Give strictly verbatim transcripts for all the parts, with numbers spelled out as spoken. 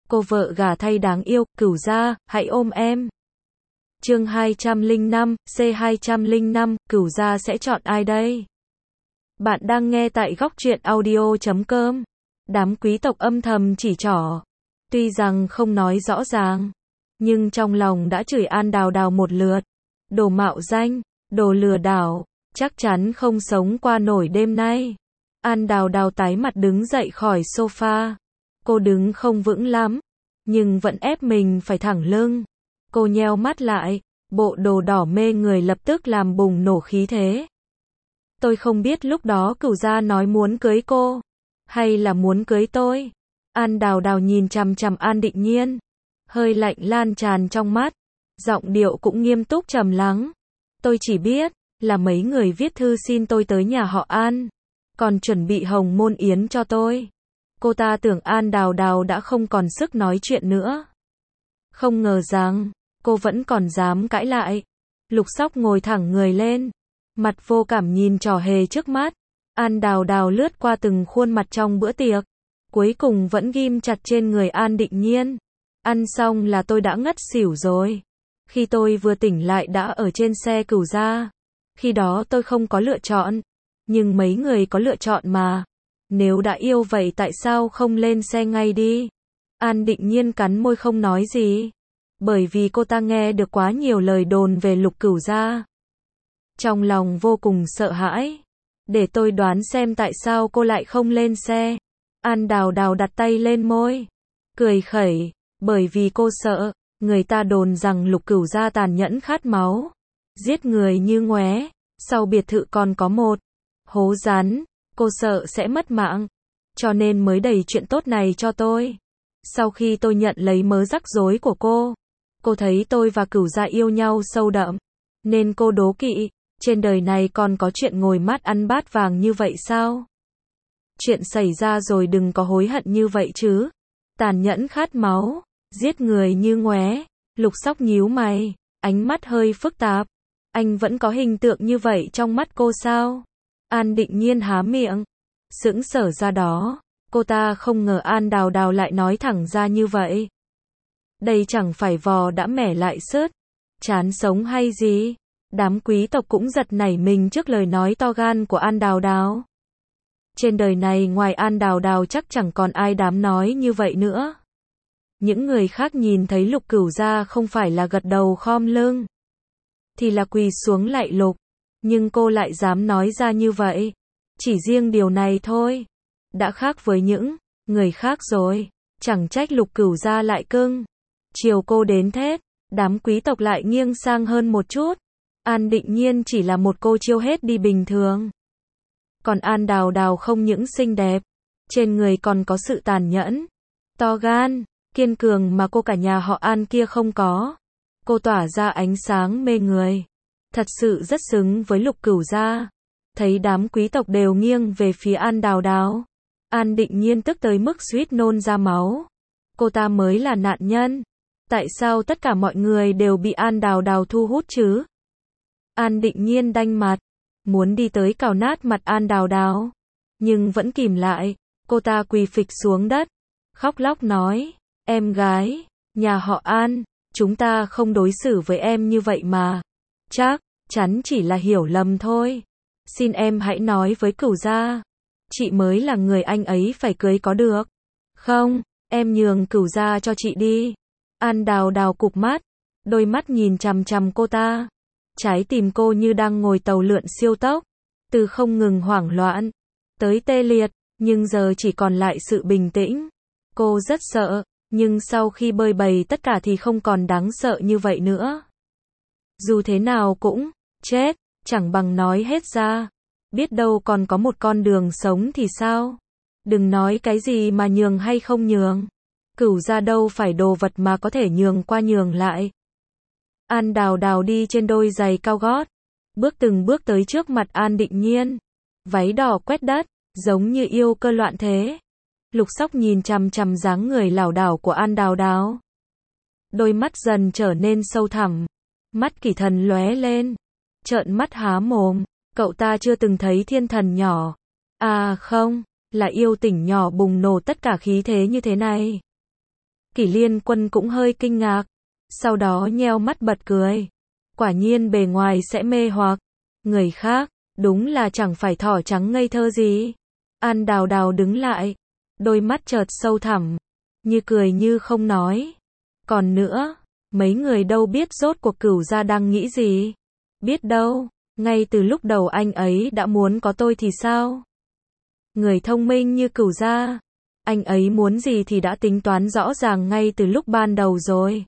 cô vợ gả thay đáng yêu, Cửu gia, hãy ôm em. Chương hai trăm lẻ năm, C hai trăm lẻ năm, Cửu gia sẽ chọn ai đây? Bạn đang nghe tại góc truyện audio chấm com. Đám quý tộc âm thầm chỉ trỏ. Tuy rằng không nói rõ ràng, nhưng trong lòng đã chửi An Đào Đào một lượt. Đồ mạo danh, đồ lừa đảo, chắc chắn không sống qua nổi đêm nay. An Đào Đào tái mặt đứng dậy khỏi sofa. Cô đứng không vững lắm, nhưng vẫn ép mình phải thẳng lưng. Cô nheo mắt lại, bộ đồ đỏ mê người lập tức làm bùng nổ khí thế. Tôi không biết lúc đó Cửu gia nói muốn cưới cô, hay là muốn cưới tôi. An Đào Đào nhìn chằm chằm An Định Nhiên, hơi lạnh lan tràn trong mắt, giọng điệu cũng nghiêm túc trầm lắng. Tôi chỉ biết là mấy người viết thư xin tôi tới nhà họ An, còn chuẩn bị hồng môn yến cho tôi. Cô ta tưởng An Đào Đào đã không còn sức nói chuyện nữa. Không ngờ rằng cô vẫn còn dám cãi lại. Lục Sóc ngồi thẳng người lên, mặt vô cảm nhìn trò hề trước mắt. An Đào Đào lướt qua từng khuôn mặt trong bữa tiệc, cuối cùng vẫn ghim chặt trên người An Định Nhiên. Ăn xong là tôi đã ngất xỉu rồi. Khi tôi vừa tỉnh lại đã ở trên xe Cửu gia. Khi đó tôi không có lựa chọn, nhưng mấy người có lựa chọn mà. Nếu đã yêu vậy tại sao không lên xe ngay đi? An Định Nhiên cắn môi không nói gì, bởi vì cô ta nghe được quá nhiều lời đồn về Lục Cửu gia. Trong lòng vô cùng sợ hãi. Để tôi đoán xem tại sao cô lại không lên xe. An Đào Đào đặt tay lên môi, cười khẩy, bởi vì cô sợ, người ta đồn rằng Lục Cửu gia tàn nhẫn khát máu, giết người như ngoé, sau biệt thự còn có một hố rắn, cô sợ sẽ mất mạng, cho nên mới đẩy chuyện tốt này cho tôi. Sau khi tôi nhận lấy mớ rắc rối của cô, cô thấy tôi và Cửu gia yêu nhau sâu đậm, nên cô đố kỵ, trên đời này còn có chuyện ngồi mát ăn bát vàng như vậy sao? Chuyện xảy ra rồi đừng có hối hận như vậy chứ. Tàn nhẫn khát máu, giết người như ngoé. Lục Sóc nhíu mày, ánh mắt hơi phức tạp. Anh vẫn có hình tượng như vậy trong mắt cô sao? An Định Nhiên há miệng, sững sờ ra đó. Cô ta không ngờ An Đào Đào lại nói thẳng ra như vậy. Đây chẳng phải vò đã mẻ lại sứt, chán sống hay gì? Đám quý tộc cũng giật nảy mình trước lời nói to gan của An Đào Đào. Trên đời này ngoài An Đào Đào chắc chẳng còn ai dám nói như vậy nữa. Những người khác nhìn thấy Lục Cửu gia không phải là gật đầu khom lưng, thì là quỳ xuống lạy Lục. Nhưng cô lại dám nói ra như vậy. Chỉ riêng điều này thôi, đã khác với những người khác rồi. Chẳng trách Lục Cửu gia lại cưng chiều cô đến thế. Đám quý tộc lại nghiêng sang hơn một chút. An Định Nhiên chỉ là một cô chiêu hết đi bình thường. Còn An Đào Đào không những xinh đẹp, trên người còn có sự tàn nhẫn, to gan, kiên cường mà cô cả nhà họ An kia không có. Cô tỏa ra ánh sáng mê người, thật sự rất xứng với Lục Cửu gia. Thấy đám quý tộc đều nghiêng về phía An Đào Đào, An Định Nhiên tức tới mức suýt nôn ra máu. Cô ta mới là nạn nhân. Tại sao tất cả mọi người đều bị An Đào Đào thu hút chứ? An Định Nhiên đanh mặt, muốn đi tới cào nát mặt An Đào Đào, nhưng vẫn kìm lại. Cô ta quỳ phịch xuống đất, khóc lóc nói, em gái, nhà họ An, chúng ta không đối xử với em như vậy mà. Chắc chắn chỉ là hiểu lầm thôi. Xin em hãy nói với Cửu gia, chị mới là người anh ấy phải cưới có được không? Em nhường Cửu gia cho chị đi. An Đào Đào cụp mắt, đôi mắt nhìn chằm chằm cô ta. Trái tim cô như đang ngồi tàu lượn siêu tốc, từ không ngừng hoảng loạn tới tê liệt, nhưng giờ chỉ còn lại sự bình tĩnh. Cô rất sợ, nhưng sau khi bơi bày tất cả thì không còn đáng sợ như vậy nữa. Dù thế nào cũng chết, chẳng bằng nói hết ra. Biết đâu còn có một con đường sống thì sao? Đừng nói cái gì mà nhường hay không nhường. Cửu gia đâu phải đồ vật mà có thể nhường qua nhường lại. An Đào Đào đi trên đôi giày cao gót, bước từng bước tới trước mặt An Định Nhiên. Váy đỏ quét đất, giống như yêu cơ loạn thế. Lục Sóc nhìn chằm chằm dáng người lảo đảo của An Đào Đào. Đôi mắt dần trở nên sâu thẳm, mắt Kỳ Thần lóe lên, trợn mắt há mồm. Cậu ta chưa từng thấy thiên thần nhỏ, à không, là yêu tỉnh nhỏ bùng nổ tất cả khí thế như thế này. Kỷ Liên Quân cũng hơi kinh ngạc, sau đó nheo mắt bật cười. Quả nhiên bề ngoài sẽ mê hoặc người khác, đúng là chẳng phải thỏ trắng ngây thơ gì. An Đào Đào đứng lại, đôi mắt chợt sâu thẳm, như cười như không nói. Còn nữa, mấy người đâu biết rốt cuộc Cửu gia đang nghĩ gì. Biết đâu, ngay từ lúc đầu anh ấy đã muốn có tôi thì sao? Người thông minh như Cửu gia, anh ấy muốn gì thì đã tính toán rõ ràng ngay từ lúc ban đầu rồi.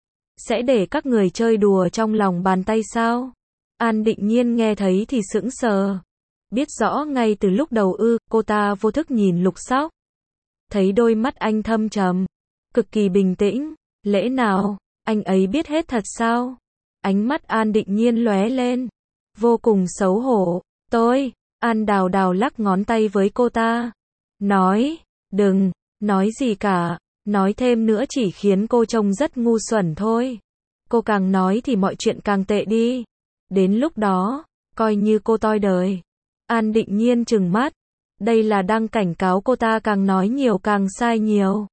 Sẽ để các người chơi đùa trong lòng bàn tay sao? An Định Nhiên nghe thấy thì sững sờ. Biết rõ ngay từ lúc đầu ư, cô ta vô thức nhìn Lục Sóc. Thấy đôi mắt anh thâm trầm, cực kỳ bình tĩnh. Lẽ nào, anh ấy biết hết thật sao? Ánh mắt An Định Nhiên lóe lên, vô cùng xấu hổ. Tôi, An Đào Đào lắc ngón tay với cô ta. Nói, đừng, nói gì cả, nói thêm nữa chỉ khiến cô trông rất ngu xuẩn thôi. Cô càng nói thì mọi chuyện càng tệ đi. Đến lúc đó, coi như cô toi đời. An Định Nhiên trừng mắt. Đây là đang cảnh cáo cô ta càng nói nhiều càng sai nhiều.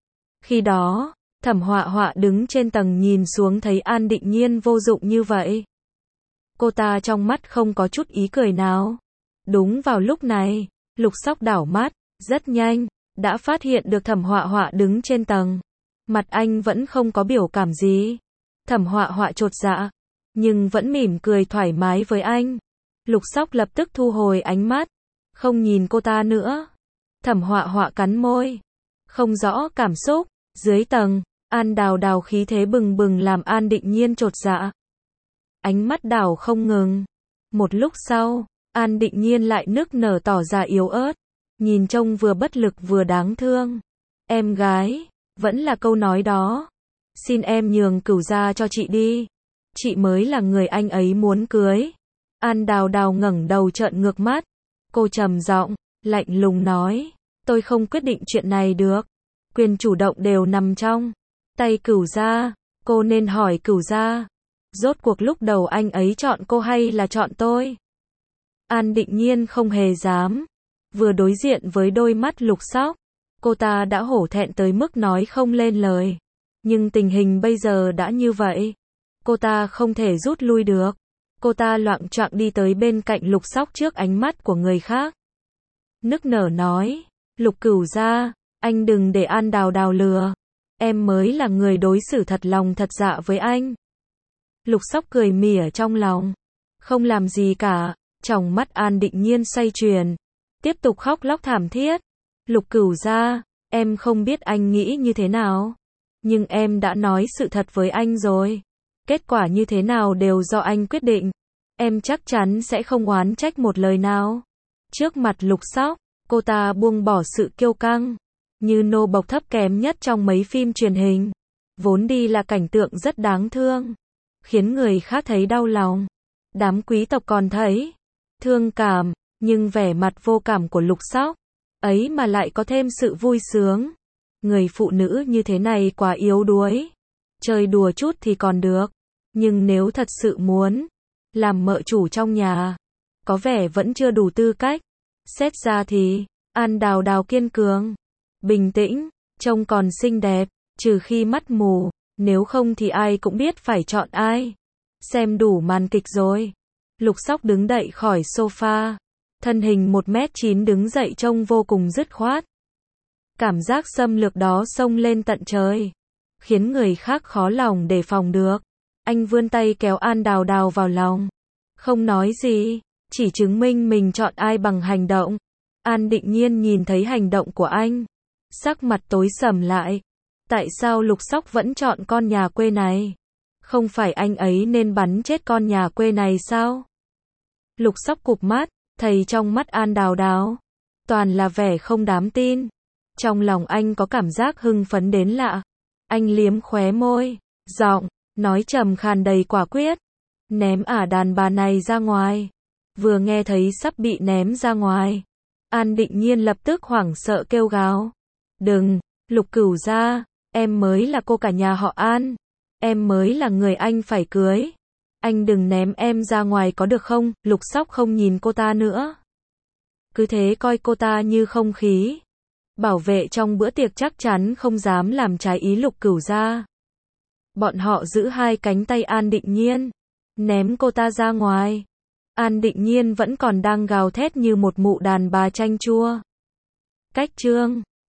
Khi đó, Thẩm Họa Họa đứng trên tầng nhìn xuống thấy An Định Nhiên vô dụng như vậy. Cô ta trong mắt không có chút ý cười nào. Đúng vào lúc này, Lục Sóc đảo mắt, rất nhanh, đã phát hiện được Thẩm Họa Họa đứng trên tầng. Mặt anh vẫn không có biểu cảm gì. Thẩm Họa Họa chột dạ, nhưng vẫn mỉm cười thoải mái với anh. Lục Sóc lập tức thu hồi ánh mắt, không nhìn cô ta nữa. Thẩm Họa Họa cắn môi, không rõ cảm xúc. Dưới tầng, An Đào Đào khí thế bừng bừng làm An Định Nhiên chột dạ. Ánh mắt đảo không ngừng. Một lúc sau, An Định Nhiên lại nức nở tỏ ra yếu ớt, nhìn trông vừa bất lực vừa đáng thương. Em gái, vẫn là câu nói đó. Xin em nhường Cửu gia cho chị đi. Chị mới là người anh ấy muốn cưới. An Đào Đào ngẩng đầu trợn ngược mắt. Cô trầm giọng, lạnh lùng nói. Tôi không quyết định chuyện này được. Quyền chủ động đều nằm trong tay Cửu gia. Cô nên hỏi Cửu gia. Rốt cuộc lúc đầu anh ấy chọn cô hay là chọn tôi? An Định Nhiên không hề dám. Vừa đối diện với đôi mắt Lục Sóc, cô ta đã hổ thẹn tới mức nói không lên lời. Nhưng tình hình bây giờ đã như vậy. Cô ta không thể rút lui được. Cô ta loạng choạng đi tới bên cạnh Lục Sóc trước ánh mắt của người khác. Nức nở nói, Lục Cửu gia, anh đừng để An Đào Đào lừa. Em mới là người đối xử thật lòng thật dạ với anh. Lục Sóc cười mỉa trong lòng, không làm gì cả. Trong mắt An Định Nhiên xoay chuyển, tiếp tục khóc lóc thảm thiết. Lục Cửu gia, em không biết anh nghĩ như thế nào, nhưng em đã nói sự thật với anh rồi. Kết quả như thế nào đều do anh quyết định. Em chắc chắn sẽ không oán trách một lời nào. Trước mặt Lục Sóc, cô ta buông bỏ sự kiêu căng, như nô bộc thấp kém nhất trong mấy phim truyền hình. Vốn đi là cảnh tượng rất đáng thương, khiến người khác thấy đau lòng. Đám quý tộc còn thấy thương cảm, nhưng vẻ mặt vô cảm của Lục Sóc ấy mà lại có thêm sự vui sướng. Người phụ nữ như thế này quá yếu đuối. Chơi đùa chút thì còn được, nhưng nếu thật sự muốn làm mợ chủ trong nhà, có vẻ vẫn chưa đủ tư cách. Xét ra thì, An Đào Đào kiên cường, bình tĩnh, trông còn xinh đẹp, trừ khi mắt mù, nếu không thì ai cũng biết phải chọn ai. Xem đủ màn kịch rồi. Lục Sóc đứng dậy khỏi sofa, thân hình một mét chín đứng dậy trông vô cùng dứt khoát. Cảm giác xâm lược đó xông lên tận trời, khiến người khác khó lòng đề phòng được. Anh vươn tay kéo An Đào Đào vào lòng, không nói gì, chỉ chứng minh mình chọn ai bằng hành động. An Định Nhiên nhìn thấy hành động của anh, sắc mặt tối sầm lại. Tại sao Lục Sóc vẫn chọn con nhà quê này? Không phải anh ấy nên bắn chết con nhà quê này sao? Lục Sóc cụp mắt, thấy trong mắt An Đào Đào toàn là vẻ không dám tin. Trong lòng anh có cảm giác hưng phấn đến lạ. Anh liếm khóe môi, giọng nói trầm khàn đầy quả quyết. Ném ả đàn bà này ra ngoài. Vừa nghe thấy sắp bị ném ra ngoài, An Định Nhiên lập tức hoảng sợ kêu gào. Đừng, Lục Cửu gia, em mới là cô cả nhà họ An. Em mới là người anh phải cưới. Anh đừng ném em ra ngoài có được không? Lục Sóc không nhìn cô ta nữa, cứ thế coi cô ta như không khí. Bảo vệ trong bữa tiệc chắc chắn không dám làm trái ý Lục Cửu gia. Bọn họ giữ hai cánh tay An Định Nhiên, ném cô ta ra ngoài. An Định Nhiên vẫn còn đang gào thét như một mụ đàn bà chanh chua. Cách chương